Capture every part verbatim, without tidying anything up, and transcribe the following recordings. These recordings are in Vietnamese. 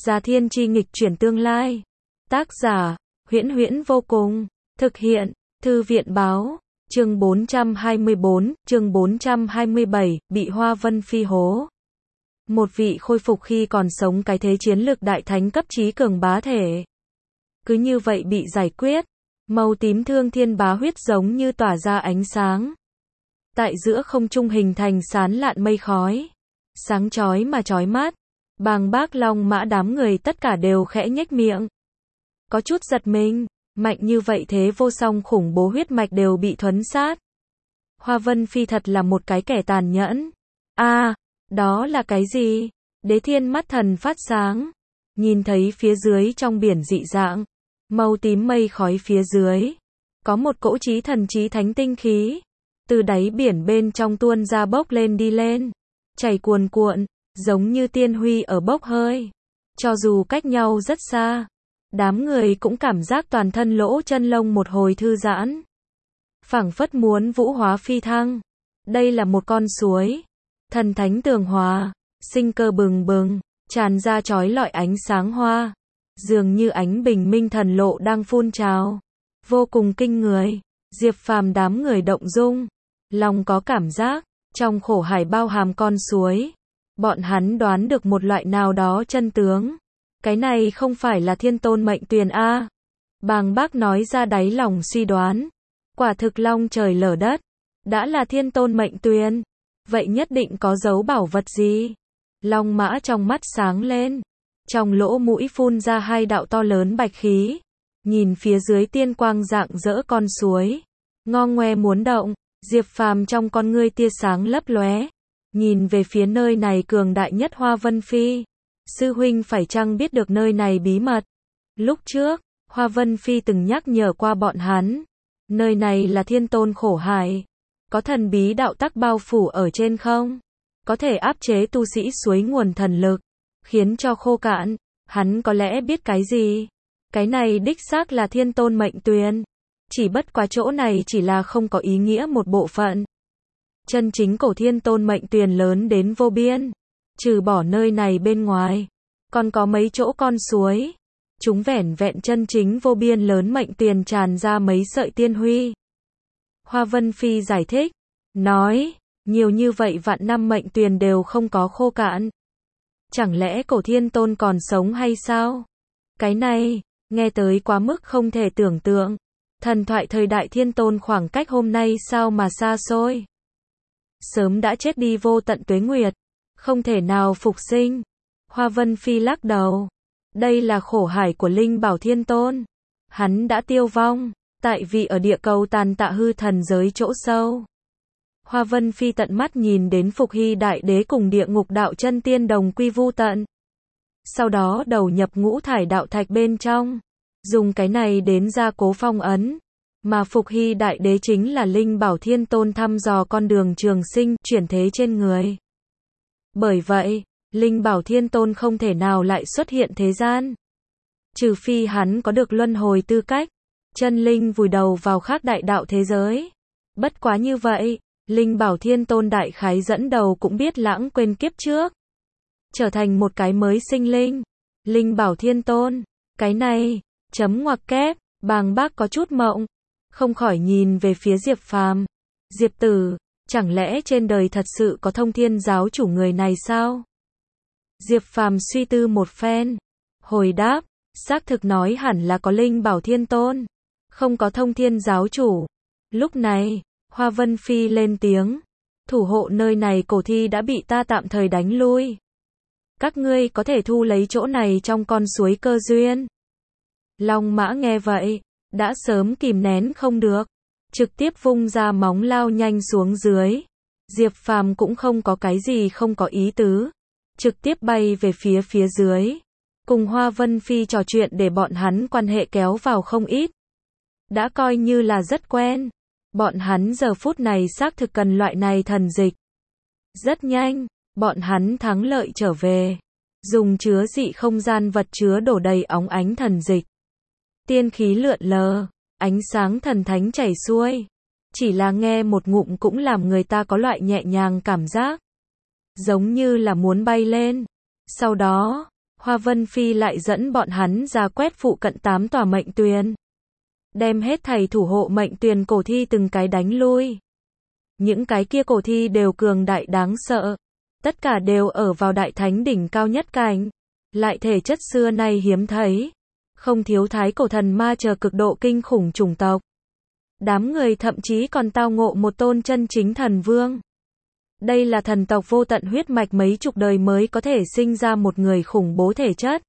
Gia thiên chi nghịch chuyển tương lai. Tác giả, Huyễn Huyễn vô cùng. Thực hiện, Thư viện báo. Chương bốn trăm hai mươi bốn, chương bốn trăm hai mươi bảy, bị Hoa Vân Phi hố. Một vị khôi phục khi còn sống cái thế chiến lực đại thánh cấp trí cường bá thể. Cứ như vậy bị giải quyết. Màu tím thương thiên bá huyết giống như tỏa ra ánh sáng. Tại giữa không trung hình thành sán lạn mây khói. Sáng chói mà chói mắt. Bàng bác long mã đám người tất cả đều khẽ nhếch miệng. Có chút giật mình, mạnh như vậy thế vô song khủng bố huyết mạch đều bị thuấn sát. Hoa Vân Phi thật là một cái kẻ tàn nhẫn. A, à, đó là cái gì? Đế Thiên mắt thần phát sáng, nhìn thấy phía dưới trong biển dị dạng, màu tím mây khói phía dưới, có một cỗ chí thần chí thánh tinh khí, từ đáy biển bên trong tuôn ra bốc lên đi lên, chảy cuồn cuộn, giống như tiên huy ở bốc hơi. Cho dù cách nhau rất xa, đám người cũng cảm giác toàn thân lỗ chân lông một hồi thư giãn. Phảng phất muốn vũ hóa phi thăng. Đây là một con suối, thần thánh tường hòa, sinh cơ bừng bừng, tràn ra chói lọi ánh sáng hoa, dường như ánh bình minh thần lộ đang phun trào, vô cùng kinh người. Diệp Phàm đám người động dung, lòng có cảm giác, trong khổ hải bao hàm con suối, bọn hắn đoán được một loại nào đó chân tướng. Cái này không phải là thiên tôn mệnh tuyền a? Bàng bác nói ra đáy lòng suy đoán. Quả thực long trời lở đất. Đã là thiên tôn mệnh tuyền, vậy nhất định có dấu bảo vật gì? Long mã trong mắt sáng lên, trong lỗ mũi phun ra hai đạo to lớn bạch khí, nhìn phía dưới tiên quang rạng rỡ con suối, ngo ngoe muốn động. Diệp Phàm trong con ngươi tia sáng lấp lóe, nhìn về phía nơi này cường đại nhất Hoa Vân Phi. Sư huynh phải chăng biết được nơi này bí mật? Lúc trước, Hoa Vân Phi từng nhắc nhở qua bọn hắn, nơi này là thiên tôn khổ hải, có thần bí đạo tắc bao phủ ở trên không, có thể áp chế tu sĩ suối nguồn thần lực, khiến cho khô cạn. Hắn có lẽ biết cái gì? Cái này đích xác là thiên tôn mệnh tuyền, chỉ bất quá chỗ này chỉ là không có ý nghĩa một bộ phận. Chân chính cổ thiên tôn mệnh tuyền lớn đến vô biên, trừ bỏ nơi này bên ngoài, còn có mấy chỗ con suối, chúng vẻn vẹn chân chính vô biên lớn mệnh tuyền tràn ra mấy sợi tiên huy. Hoa Vân Phi giải thích, nói, nhiều như vậy vạn năm mệnh tuyền đều không có khô cạn. Chẳng lẽ cổ thiên tôn còn sống hay sao? Cái này, nghe tới quá mức không thể tưởng tượng. Thần thoại thời đại thiên tôn khoảng cách hôm nay sao mà xa xôi. Sớm đã chết đi vô tận tuế nguyệt, không thể nào phục sinh. Hoa Vân Phi lắc đầu. Đây là khổ hải của Linh Bảo Thiên Tôn. Hắn đã tiêu vong, tại vì ở địa cầu tàn tạ hư thần giới chỗ sâu. Hoa Vân Phi tận mắt nhìn đến Phục Hy Đại Đế cùng địa ngục đạo chân tiên đồng quy vu tận. Sau đó đầu nhập ngũ thải đạo thạch bên trong, dùng cái này đến gia cố phong ấn. Mà Phục Hy Đại Đế chính là Linh Bảo Thiên Tôn thăm dò con đường trường sinh, chuyển thế trên người. Bởi vậy, Linh Bảo Thiên Tôn không thể nào lại xuất hiện thế gian. Trừ phi hắn có được luân hồi tư cách, chân linh vùi đầu vào khác đại đạo thế giới. Bất quá như vậy, Linh Bảo Thiên Tôn đại khái dẫn đầu cũng biết lãng quên kiếp trước, trở thành một cái mới sinh linh. Linh Bảo Thiên Tôn, cái này, chấm ngoặc kép. Bàng bác có chút mộng, không khỏi nhìn về phía Diệp Phàm. Diệp tử, chẳng lẽ trên đời thật sự có thông thiên giáo chủ người này sao? Diệp Phàm suy tư một phen, hồi đáp, xác thực nói hẳn là có Linh Bảo Thiên Tôn, không có thông thiên giáo chủ. Lúc này, Hoa Vân Phi lên tiếng, thủ hộ nơi này cổ thi đã bị ta tạm thời đánh lui. Các ngươi có thể thu lấy chỗ này trong con suối cơ duyên. Long mã nghe vậy, đã sớm kìm nén không được, trực tiếp vung ra móng lao nhanh xuống dưới. Diệp Phàm cũng không có cái gì không có ý tứ, trực tiếp bay về phía phía dưới, cùng Hoa Vân Phi trò chuyện để bọn hắn quan hệ kéo vào không ít. Đã coi như là rất quen, bọn hắn giờ phút này xác thực cần loại này thần dịch. Rất nhanh, bọn hắn thắng lợi trở về, dùng chứa dị không gian vật chứa đổ đầy óng ánh thần dịch. Tiên khí lượn lờ, ánh sáng thần thánh chảy xuôi, chỉ là nghe một ngụm cũng làm người ta có loại nhẹ nhàng cảm giác, giống như là muốn bay lên. Sau đó, Hoa Vân Phi lại dẫn bọn hắn ra quét phụ cận tám tòa mệnh tuyền. Đem hết thầy thủ hộ mệnh tuyền cổ thi từng cái đánh lui. Những cái kia cổ thi đều cường đại đáng sợ. Tất cả đều ở vào đại thánh đỉnh cao nhất cảnh. Lại thể chất xưa nay hiếm thấy. Không thiếu thái cổ thần ma chờ cực độ kinh khủng chủng tộc. Đám người thậm chí còn tao ngộ một tôn chân chính thần vương. Đây là thần tộc vô tận huyết mạch mấy chục đời mới có thể sinh ra một người khủng bố thể chất.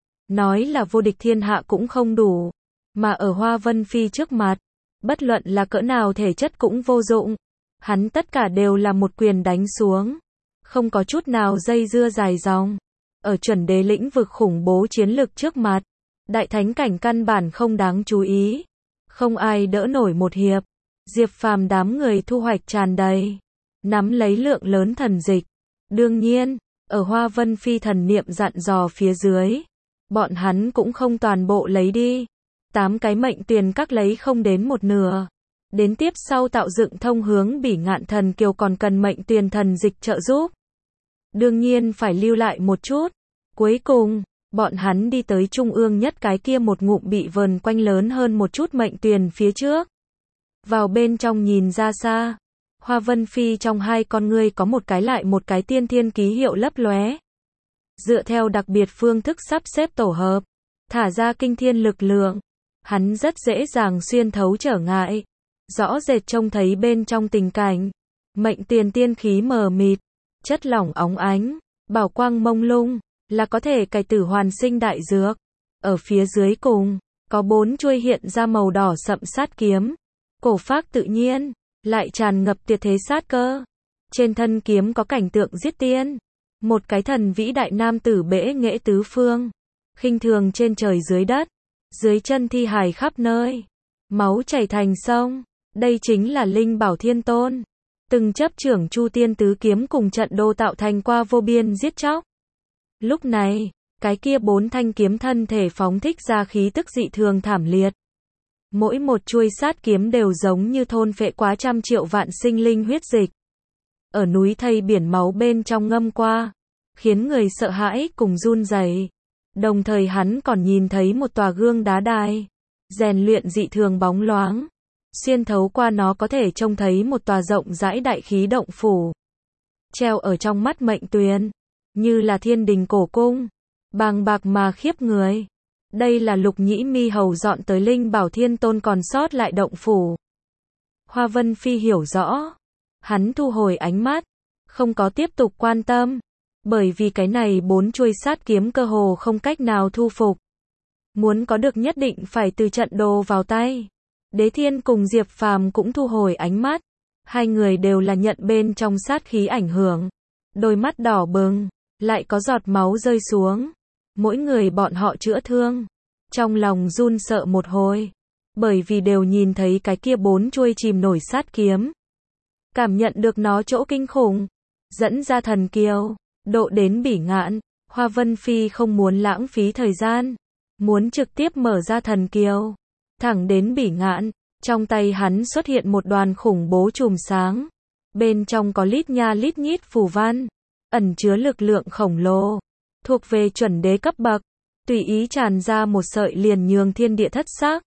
Nói là vô địch thiên hạ cũng không đủ. Mà ở Hoa Vân Phi trước mặt, bất luận là cỡ nào thể chất cũng vô dụng. Hắn tất cả đều là một quyền đánh xuống. Không có chút nào dây dưa dài dòng. Ở chuẩn đế lĩnh vực khủng bố chiến lực trước mặt, đại thánh cảnh căn bản không đáng chú ý. Không ai đỡ nổi một hiệp. Diệp Phàm đám người thu hoạch tràn đầy. Nắm lấy lượng lớn thần dịch. Đương nhiên, ở Hoa Vân Phi thần niệm dặn dò phía dưới, bọn hắn cũng không toàn bộ lấy đi. Tám cái mệnh tuyền các lấy không đến một nửa. Đến tiếp sau tạo dựng thông hướng Bỉ Ngạn Thần Kiều còn cần mệnh tuyền thần dịch trợ giúp. Đương nhiên phải lưu lại một chút. Cuối cùng, bọn hắn đi tới trung ương nhất cái kia một ngụm bị vờn quanh lớn hơn một chút mệnh tuyền phía trước. Vào bên trong nhìn ra xa, Hoa Vân Phi trong hai con ngươi có một cái lại một cái tiên thiên ký hiệu lấp lóe. Dựa theo đặc biệt phương thức sắp xếp tổ hợp, thả ra kinh thiên lực lượng, hắn rất dễ dàng xuyên thấu trở ngại, rõ rệt trông thấy bên trong tình cảnh, mệnh tiền tiên khí mờ mịt, chất lỏng óng ánh, bảo quang mông lung, là có thể cải tử hoàn sinh đại dược. Ở phía dưới cùng, có bốn chuôi hiện ra màu đỏ sậm sát kiếm, cổ phác tự nhiên, lại tràn ngập tuyệt thế sát cơ. Trên thân kiếm có cảnh tượng giết tiên, một cái thần vĩ đại nam tử bẽ nghệ tứ phương, khinh thường trên trời dưới đất, dưới chân thi hài khắp nơi, máu chảy thành sông. Đây chính là Linh Bảo Thiên Tôn, từng chấp trưởng Chu Tiên tứ kiếm cùng trận đô tạo thành qua vô biên giết chóc. Lúc này, cái kia bốn thanh kiếm thân thể phóng thích ra khí tức dị thường thảm liệt. Mỗi một chuôi sát kiếm đều giống như thôn phệ quá trăm triệu vạn sinh linh huyết dịch. Ở núi thây biển máu bên trong ngâm qua, khiến người sợ hãi cùng run rẩy. Đồng thời hắn còn nhìn thấy một tòa gương đá đài, rèn luyện dị thường bóng loáng. Xuyên thấu qua nó có thể trông thấy một tòa rộng rãi đại khí động phủ. Treo ở trong mắt mệnh tuyền, như là thiên đình cổ cung, bàng bạc mà khiếp người. Đây là Lục Nhĩ Mi hầu dọn tới Linh Bảo Thiên Tôn còn sót lại động phủ. Hoa Vân Phi hiểu rõ. Hắn thu hồi ánh mắt, không có tiếp tục quan tâm. Bởi vì cái này bốn chuôi sát kiếm cơ hồ không cách nào thu phục. Muốn có được nhất định phải từ trận đồ vào tay. Đế Thiên cùng Diệp Phàm cũng thu hồi ánh mắt. Hai người đều là nhận bên trong sát khí ảnh hưởng. Đôi mắt đỏ bừng, lại có giọt máu rơi xuống. Mỗi người bọn họ chữa thương, trong lòng run sợ một hồi, bởi vì đều nhìn thấy cái kia bốn chuôi chìm nổi sát kiếm. Cảm nhận được nó chỗ kinh khủng, dẫn ra thần kiều, độ đến Bỉ Ngạn. Hoa Vân Phi không muốn lãng phí thời gian, muốn trực tiếp mở ra thần kiều, thẳng đến Bỉ Ngạn. Trong tay hắn xuất hiện một đoàn khủng bố chùm sáng, bên trong có lít nha lít nhít phù văn, ẩn chứa lực lượng khổng lồ, thuộc về chuẩn đế cấp bậc, tùy ý tràn ra một sợi liền nhường thiên địa thất sắc.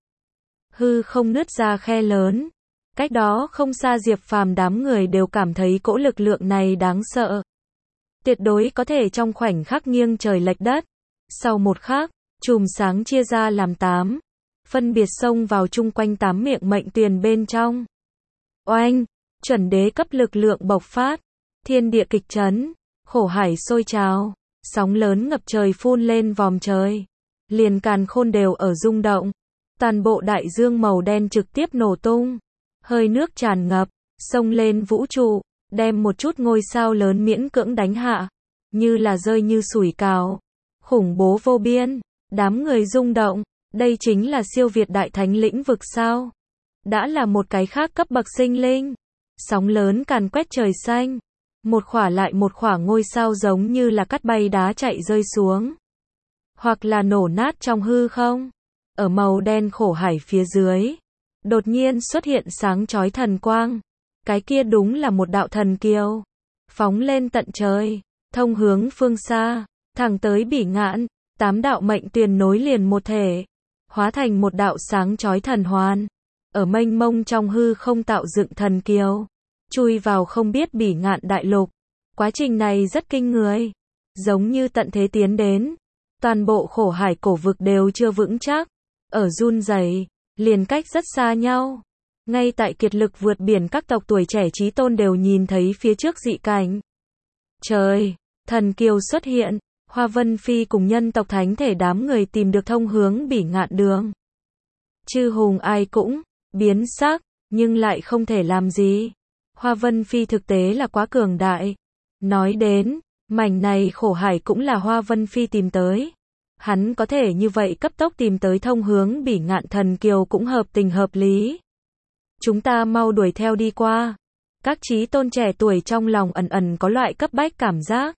Hư không nứt ra khe lớn, cách đó không xa Diệp Phàm đám người đều cảm thấy cỗ lực lượng này đáng sợ. Tuyệt đối có thể trong khoảnh khắc nghiêng trời lệch đất. Sau một khắc, chùm sáng chia ra làm tám, phân biệt xông vào chung quanh tám miệng mệnh tuyền bên trong. Oanh, chuẩn đế cấp lực lượng bộc phát, thiên địa kịch chấn, khổ hải sôi trào, sóng lớn ngập trời phun lên vòm trời, liền càn khôn đều ở rung động, toàn bộ đại dương màu đen trực tiếp nổ tung, hơi nước tràn ngập, xông lên vũ trụ, đem một chút ngôi sao lớn miễn cưỡng đánh hạ, như là rơi như sủi cảo, khủng bố vô biên. Đám người rung động, đây chính là siêu việt đại thánh lĩnh vực sao? Đã là một cái khác cấp bậc sinh linh. Sóng lớn càn quét trời xanh, một khỏa lại một khỏa ngôi sao giống như là cắt bay đá chạy rơi xuống, hoặc là nổ nát trong hư không. Ở màu đen khổ hải phía dưới, đột nhiên xuất hiện sáng chói thần quang. Cái kia đúng là một đạo thần kiều, phóng lên tận trời, thông hướng phương xa, thẳng tới Bỉ Ngạn. Tám đạo mệnh tuyền nối liền một thể, hóa thành một đạo sáng chói thần hoàn, ở mênh mông trong hư không tạo dựng thần kiều, chui vào không biết bỉ ngạn đại lục. Quá trình này rất kinh người, giống như tận thế tiến đến, toàn bộ khổ hải cổ vực đều chưa vững chắc, ở run rẩy, liền cách rất xa nhau. Ngay tại kiệt lực vượt biển, các tộc tuổi trẻ chí tôn đều nhìn thấy phía trước dị cảnh. Trời, thần kiều xuất hiện, Hoa Vân Phi cùng nhân tộc thánh thể đám người tìm được thông hướng bỉ ngạn đường. Chư hùng ai cũng biến sắc, nhưng lại không thể làm gì. Hoa Vân Phi thực tế là quá cường đại. Nói đến, mảnh này khổ hải cũng là Hoa Vân Phi tìm tới. Hắn có thể như vậy cấp tốc tìm tới thông hướng bỉ ngạn thần kiều cũng hợp tình hợp lý. Chúng ta mau đuổi theo đi qua. Các chí tôn trẻ tuổi trong lòng ẩn ẩn có loại cấp bách cảm giác.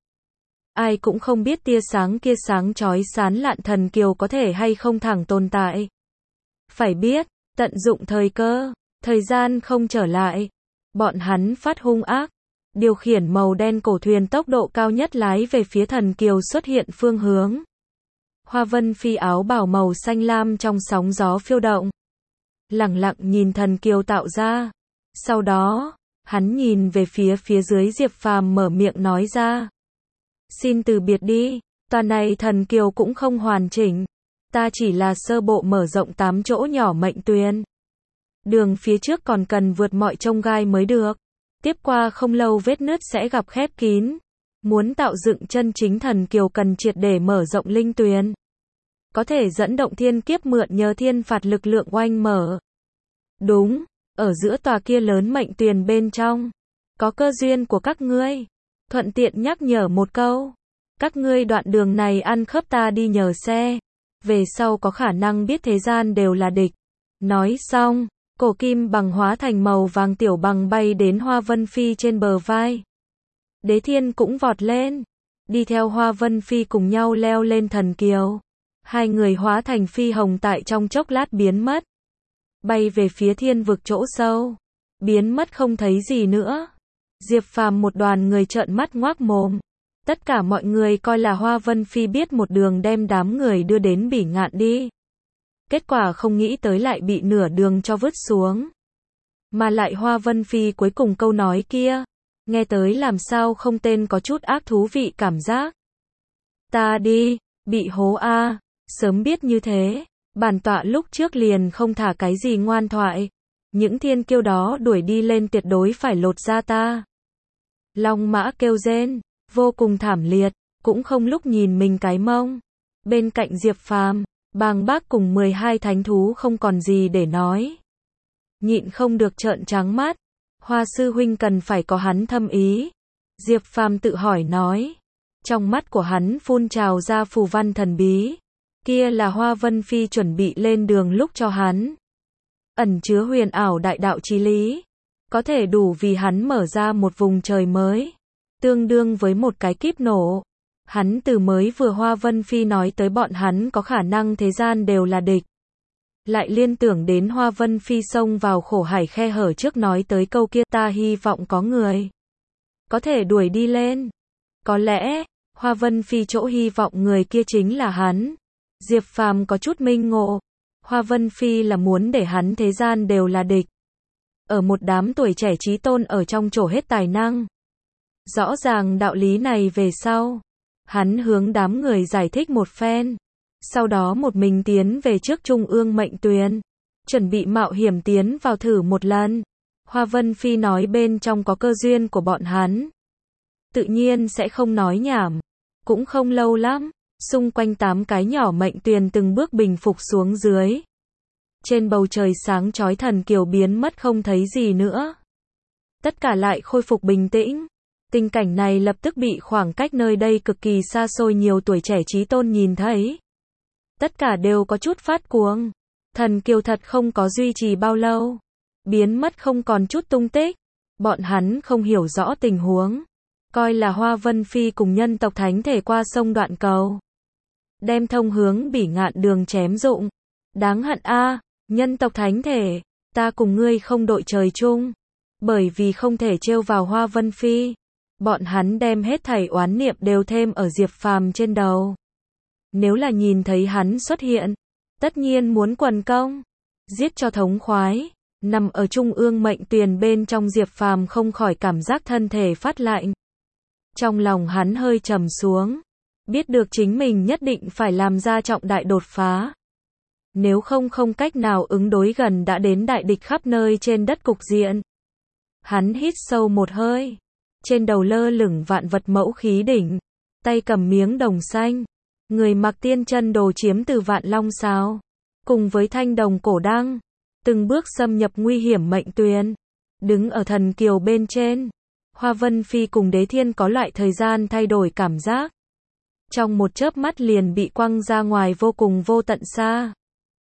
Ai cũng không biết tia sáng kia sáng chói sán lạn thần kiều có thể hay không thẳng tồn tại. Phải biết, tận dụng thời cơ, thời gian không trở lại. Bọn hắn phát hung ác, điều khiển màu đen cổ thuyền tốc độ cao nhất lái về phía thần kiều xuất hiện phương hướng. Hoa Vân Phi áo bào màu xanh lam trong sóng gió phiêu động, lẳng lặng nhìn thần kiều tạo ra. Sau đó, hắn nhìn về phía phía dưới Diệp Phàm mở miệng nói ra. Xin từ biệt đi, toàn này thần kiều cũng không hoàn chỉnh. Ta chỉ là sơ bộ mở rộng tám chỗ nhỏ mệnh tuyền. Đường phía trước còn cần vượt mọi chông gai mới được. Tiếp qua không lâu vết nứt sẽ gặp khép kín. Muốn tạo dựng chân chính thần kiều cần triệt để mở rộng linh tuyền. Có thể dẫn động thiên kiếp mượn nhờ thiên phạt lực lượng oanh mở. Đúng, ở giữa tòa kia lớn mệnh tuyền bên trong, có cơ duyên của các ngươi. Thuận tiện nhắc nhở một câu. Các ngươi đoạn đường này ăn khớp ta đi nhờ xe. Về sau có khả năng biết thế gian đều là địch. Nói xong, cổ kim bằng hóa thành màu vàng tiểu bằng bay đến Hoa Vân Phi trên bờ vai. Đế Thiên cũng vọt lên, đi theo Hoa Vân Phi cùng nhau leo lên thần kiều. Hai người hóa thành phi hồng tại trong chốc lát biến mất. Bay về phía thiên vực chỗ sâu. Biến mất không thấy gì nữa. Diệp Phàm một đoàn người trợn mắt ngoác mồm. Tất cả mọi người coi là Hoa Vân Phi biết một đường đem đám người đưa đến bỉ ngạn đi. Kết quả không nghĩ tới lại bị nửa đường cho vứt xuống. Mà lại Hoa Vân Phi cuối cùng câu nói kia, nghe tới làm sao không tên có chút ác thú vị cảm giác. Ta đi, bị hố a, sớm biết như thế, bản tọa lúc trước liền không thả cái gì ngoan thoại. Những thiên kiêu đó đuổi đi lên tuyệt đối phải lột ra ta. Long mã kêu rên, vô cùng thảm liệt, cũng không lúc nhìn mình cái mông. Bên cạnh Diệp Phàm, Bàng Bác cùng mười hai thánh thú không còn gì để nói. Nhịn không được trợn trắng mắt. Hoa sư huynh cần phải có hắn thâm ý. Diệp Phàm tự hỏi nói. Trong mắt của hắn phun trào ra phù văn thần bí. Kia là Hoa Vân Phi chuẩn bị lên đường lúc cho hắn. Ẩn chứa huyền ảo đại đạo chí lý. Có thể đủ vì hắn mở ra một vùng trời mới. Tương đương với một cái kíp nổ. Hắn từ mới vừa Hoa Vân Phi nói tới bọn hắn có khả năng thế gian đều là địch. Lại liên tưởng đến Hoa Vân Phi xông vào khổ hải khe hở trước nói tới câu kia, ta hy vọng có người có thể đuổi đi lên. Có lẽ, Hoa Vân Phi chỗ hy vọng người kia chính là hắn. Diệp Phàm có chút minh ngộ. Hoa Vân Phi là muốn để hắn thế gian đều là địch. Ở một đám tuổi trẻ chí tôn ở trong trổ hết tài năng. Rõ ràng đạo lý này về sau. Hắn hướng đám người giải thích một phen. Sau đó một mình tiến về trước trung ương mệnh tuyền. Chuẩn bị mạo hiểm tiến vào thử một lần. Hoa Vân Phi nói bên trong có cơ duyên của bọn hắn. Tự nhiên sẽ không nói nhảm. Cũng không lâu lắm. Xung quanh tám cái nhỏ mệnh tuyền từng bước bình phục xuống dưới. Trên bầu trời sáng chói thần kiều biến mất không thấy gì nữa. Tất cả lại khôi phục bình tĩnh. Tình cảnh này lập tức bị khoảng cách nơi đây cực kỳ xa xôi nhiều tuổi trẻ chí tôn nhìn thấy. Tất cả đều có chút phát cuồng. Thần kiều thật không có duy trì bao lâu. Biến mất không còn chút tung tích. Bọn hắn không hiểu rõ tình huống. Coi là Hoa Vân Phi cùng nhân tộc thánh thể qua sông đoạn cầu. Đem thông hướng bỉ ngạn đường chém dụng. Đáng hận a, nhân tộc thánh thể. Ta cùng ngươi không đội trời chung. Bởi vì không thể trêu vào Hoa Vân Phi. Bọn hắn đem hết thảy oán niệm đều thêm ở Diệp Phàm trên đầu. Nếu là nhìn thấy hắn xuất hiện, tất nhiên muốn quần công, giết cho thống khoái. Nằm ở trung ương mệnh tuyền bên trong Diệp Phàm không khỏi cảm giác thân thể phát lạnh. Trong lòng hắn hơi trầm xuống, biết được chính mình nhất định phải làm ra trọng đại đột phá. Nếu không không cách nào ứng đối gần đã đến đại địch khắp nơi trên đất cục diện. Hắn hít sâu một hơi, trên đầu lơ lửng vạn vật mẫu khí đỉnh, tay cầm miếng đồng xanh, người mặc tiên chân đồ chiếm từ vạn long sáo, cùng với thanh đồng cổ đăng, từng bước xâm nhập nguy hiểm mệnh tuyền, đứng ở thần kiều bên trên. Hoa Vân Phi cùng Đế Thiên có loại thời gian thay đổi cảm giác, trong một chớp mắt liền bị quăng ra ngoài vô cùng vô tận xa.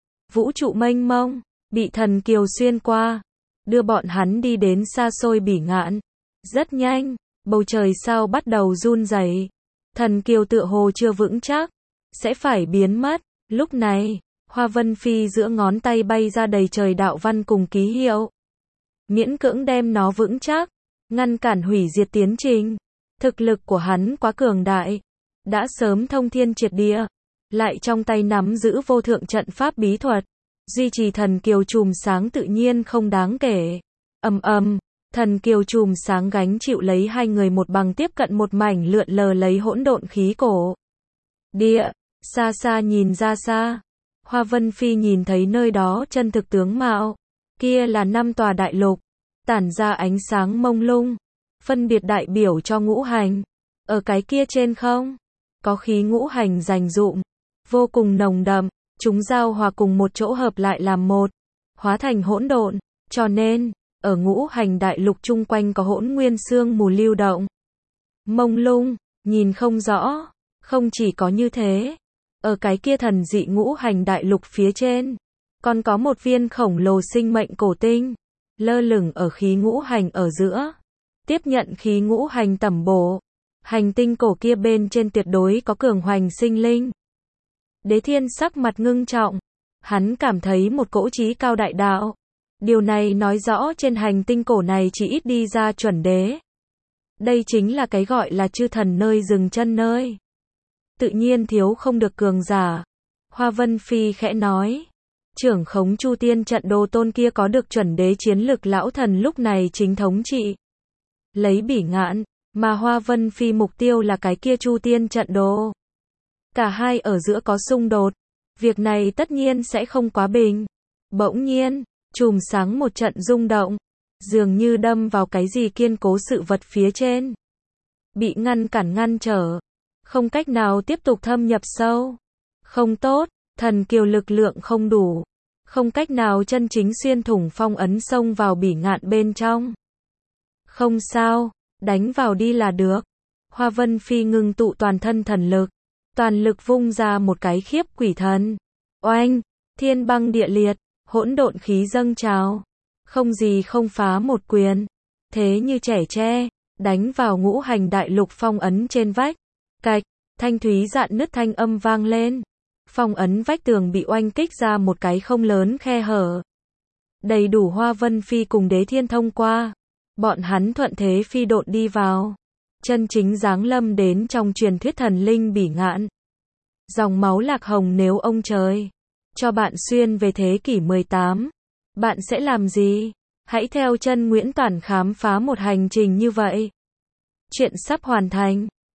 Vũ trụ mênh mông, bị thần kiều xuyên qua, đưa bọn hắn đi đến xa xôi bỉ ngạn. Rất nhanh, bầu trời sao bắt đầu run rẩy. Thần kiều tựa hồ chưa vững chắc, sẽ phải biến mất. Lúc này, Hoa Vân Phi giữa ngón tay bay ra đầy trời đạo văn cùng ký hiệu. Miễn cưỡng đem nó vững chắc, ngăn cản hủy diệt tiến trình. Thực lực của hắn quá cường đại, đã sớm thông thiên triệt địa, lại trong tay nắm giữ vô thượng trận pháp bí thuật, duy trì thần kiều chùm sáng tự nhiên không đáng kể. Ầm ầm, thần kiều chùm sáng gánh chịu lấy hai người một bằng tiếp cận một mảnh lượn lờ lấy hỗn độn khí cổ. Địa, xa xa nhìn ra xa, Hoa Vân Phi nhìn thấy nơi đó chân thực tướng mạo, kia là năm tòa đại lục, tản ra ánh sáng mông lung, phân biệt đại biểu cho ngũ hành. Ở cái kia trên không, có khí ngũ hành rành rụm, vô cùng nồng đậm, chúng giao hòa cùng một chỗ hợp lại làm một, hóa thành hỗn độn, cho nên, ở ngũ hành đại lục chung quanh có hỗn nguyên sương mù lưu động. Mông lung, nhìn không rõ, không chỉ có như thế, ở cái kia thần dị ngũ hành đại lục phía trên, còn có một viên khổng lồ sinh mệnh cổ tinh, lơ lửng ở khí ngũ hành ở giữa, tiếp nhận khí ngũ hành tẩm bổ. Hành tinh cổ kia bên trên tuyệt đối có cường hoành sinh linh. Đế Thiên sắc mặt ngưng trọng, hắn cảm thấy một cỗ trí cao đại đạo. Điều này nói rõ trên hành tinh cổ này chỉ ít đi ra chuẩn đế. Đây chính là cái gọi là chư thần nơi dừng chân nơi. Tự nhiên thiếu không được cường giả. Hoa Vân Phi khẽ nói, trưởng khống Chu Tiên trận đồ tôn kia có được chuẩn đế chiến lực lão thần lúc này chính thống trị. Lấy bỉ ngạn, mà Hoa Vân Phi mục tiêu là cái kia Chu Tiên trận đồ. Cả hai ở giữa có xung đột, việc này tất nhiên sẽ không quá bình. Bỗng nhiên, chùm sáng một trận rung động, dường như đâm vào cái gì kiên cố sự vật phía trên. Bị ngăn cản ngăn trở, không cách nào tiếp tục thâm nhập sâu. Không tốt, thần kiều lực lượng không đủ, không cách nào chân chính xuyên thủng phong ấn xông vào bỉ ngạn bên trong. Không sao, đánh vào đi là được. Hoa Vân Phi ngưng tụ toàn thân thần lực, toàn lực vung ra một cái khiếp quỷ thần. Oanh, thiên băng địa liệt, hỗn độn khí dâng trào, không gì không phá một quyền, thế như trẻ tre, đánh vào ngũ hành đại lục phong ấn trên vách. Cạch, thanh thúy rạn nứt thanh âm vang lên. Phong ấn vách tường bị oanh kích ra một cái không lớn khe hở. Đầy đủ Hoa Vân Phi cùng Đế Thiên thông qua. Bọn hắn thuận thế phi độn đi vào. Chân chính giáng lâm đến trong truyền thuyết thần linh bỉ ngạn. Dòng máu lạc hồng nếu ông trời cho bạn xuyên về thế kỷ mười tám, bạn sẽ làm gì? Hãy theo chân Nguyễn Toản khám phá một hành trình như vậy. Chuyện sắp hoàn thành.